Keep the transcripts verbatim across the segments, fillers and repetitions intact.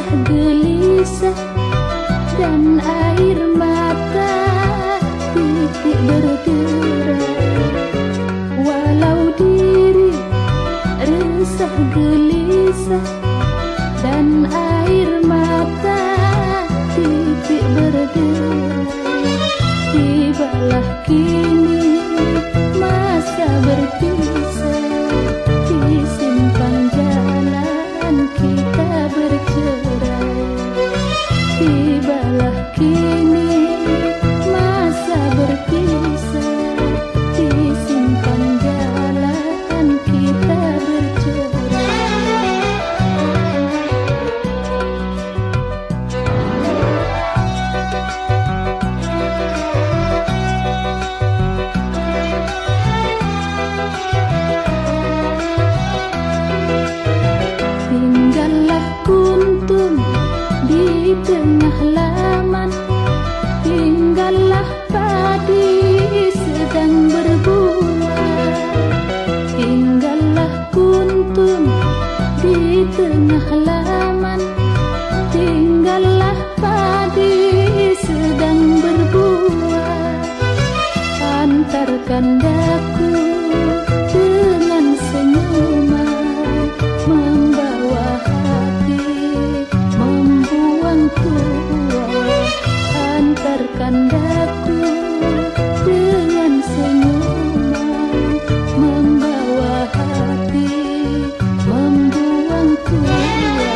resah gelisah dan air mata titik berderai. Walau diri resah gelisah dan air mata titik berderai, tibalah kini masa berpisah, di simpang jalan kita bercerai. Tibalah kini masa berpisah, di simpang jalan kita bercerai. Tinggallah kuntum di tengah laman, tinggallah padi sedang berbuah. Tinggallah kuntum di tengah laman, tinggallah padi sedang berbuah. Antarkan daku dengan senyuman, membawa hati membuang tuah. Antarkan daku dengan senyuman, membawa hati membuang tuah.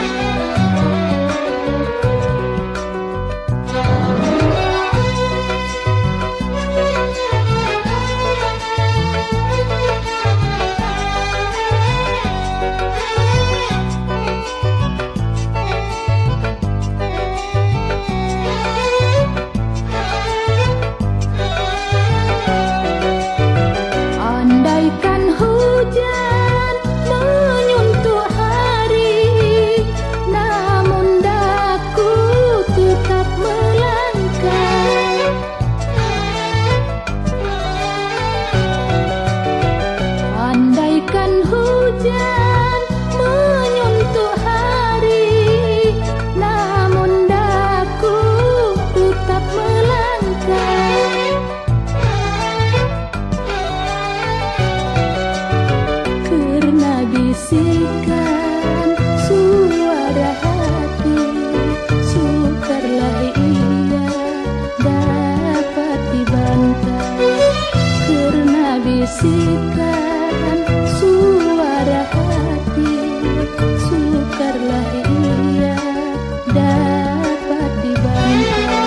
Andaikan hujan menyuntuk hari, namun daku tetap melangkah. Andaikan hujan menyuntuk hari, namun daku tetap melangkah. Karena bisikan suara hati, sukarlah ia dapat dibantah. Karena bisikan suara hati, sukarlah ia dapat dibantah.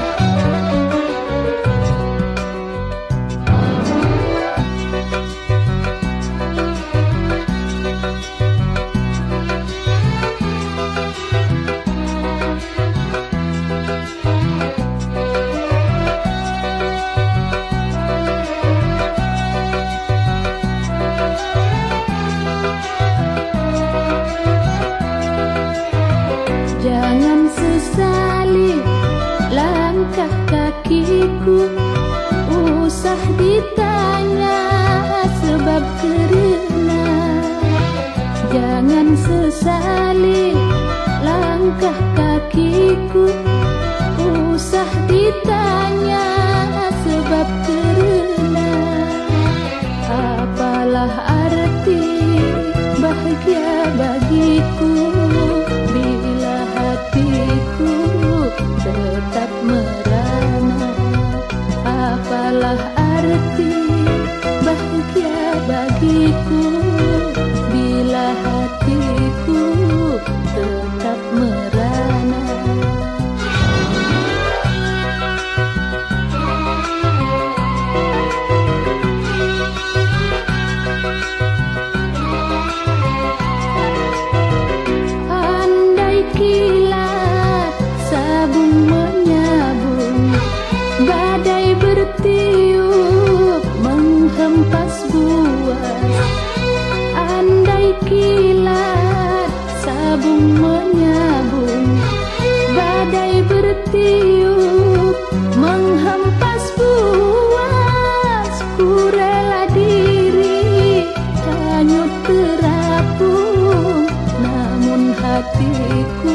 Jangan sesali langkah kakiku, usah ditanya sebab kerana. Jangan sesali langkah kakiku, usah ditanya sebab kerana. Apalah arti bahagia bagiku bila hatiku tetap merana. Apalah arti bahagia bagiku bila hatiku tetap merana. Kilat sabung menyabung, badai bertiup menghempas buah. Andai kilat sabung menyabung, badai bertiup menghempas buah. Ku rela diri hanyut terapung, namun hatiku